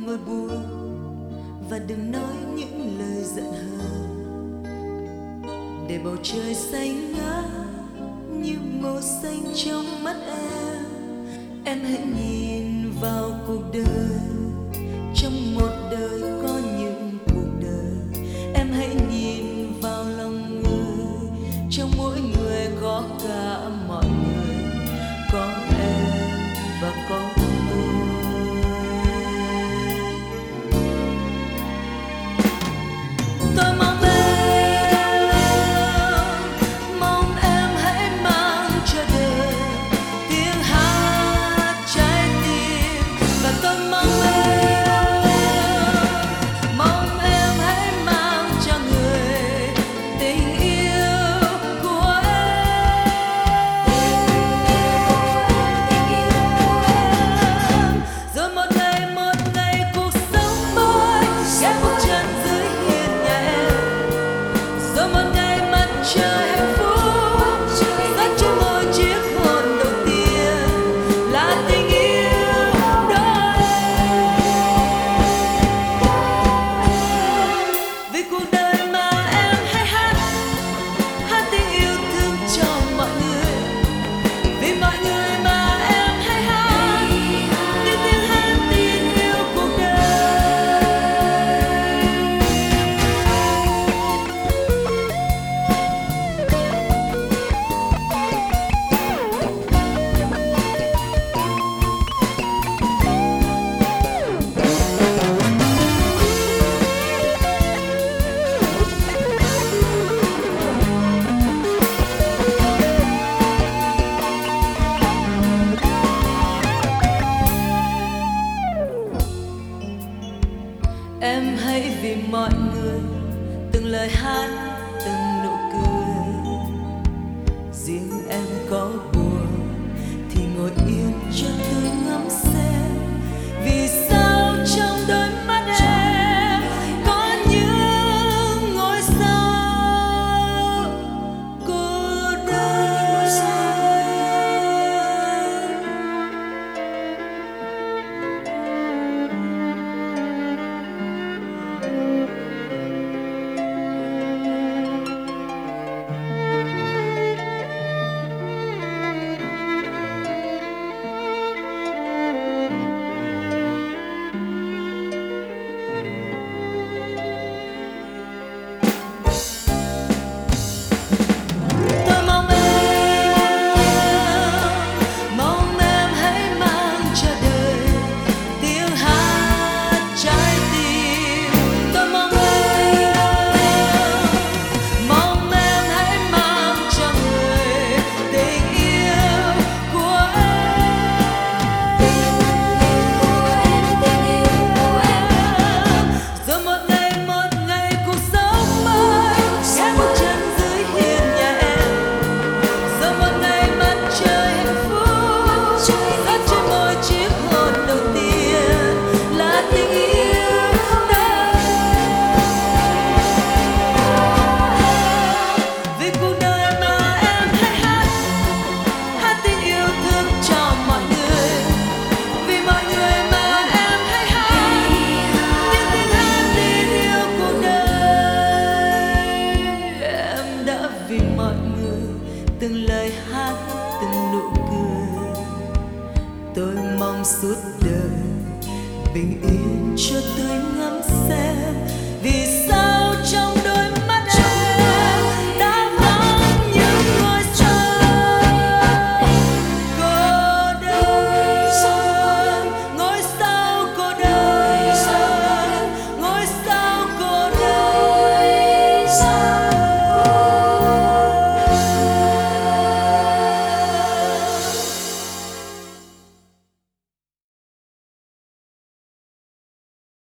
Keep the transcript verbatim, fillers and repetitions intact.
ngồi buồn và đừng nói những lời giận hờn, để bầu trời xanh ngát như màu xanh trong mắt em. Em hãy nhìn vào cuộc đời, trong một đời có những cuộc đời. Em hãy nhìn vào lòng người, trong mỗi người có cả mọi người, có em và có tôi. Tôi mong em, mong em hãy mang cho đời tiếng hát trái tim. Và tôi mong em, mong em hãy mang cho người tình yêu của em. Rồi một ngày, một ngày cuộc sống mới sẽ bước chân dưới hiên nhà em. Rồi một ngày mặt trời hạnh phúc dắt trên môi chiếc hôn đầu tiên là tình yêu đôi em. Vì cuộc đời mà em hãy hát, hát tiếng yêu thương cho mọi người. Vì mọi người mà em hãy hát, những tiếng hát tin yêu cuộc đời. Em hãy vì mọi người từng lời hát, từng nụ cười. Riêng em có buồn thì ngồi yên cho tôi ngắm xem. Vì sao trong đôi mắt em có những ngôi sao cô đơn. Tôi mong em, mong em hãy mang cho đời tiếng hát trái tim. Tôi mong em, mong em hãy mang cho người tình yêu của em. Rồi một ngày, một ngày cuộc sống mới sẽ bước chân dưới hiên nhà em. Rồi một ngày mặt trời hạnh phúc dắt trên môi chiếc hôn đầu tiên là tình yêu đôi em. Vì cuộc đời mà em hãy hát, hát tiếng yêu thương cho mọi người. Vì mọi người mà em hãy hát, những tiếng hát tin yêu cuộc đời. Em đã vì mọi người từng lời hát, từng nụ cười. Tôi mong suốt đời bình yên cho tôi ngắm xem. Vì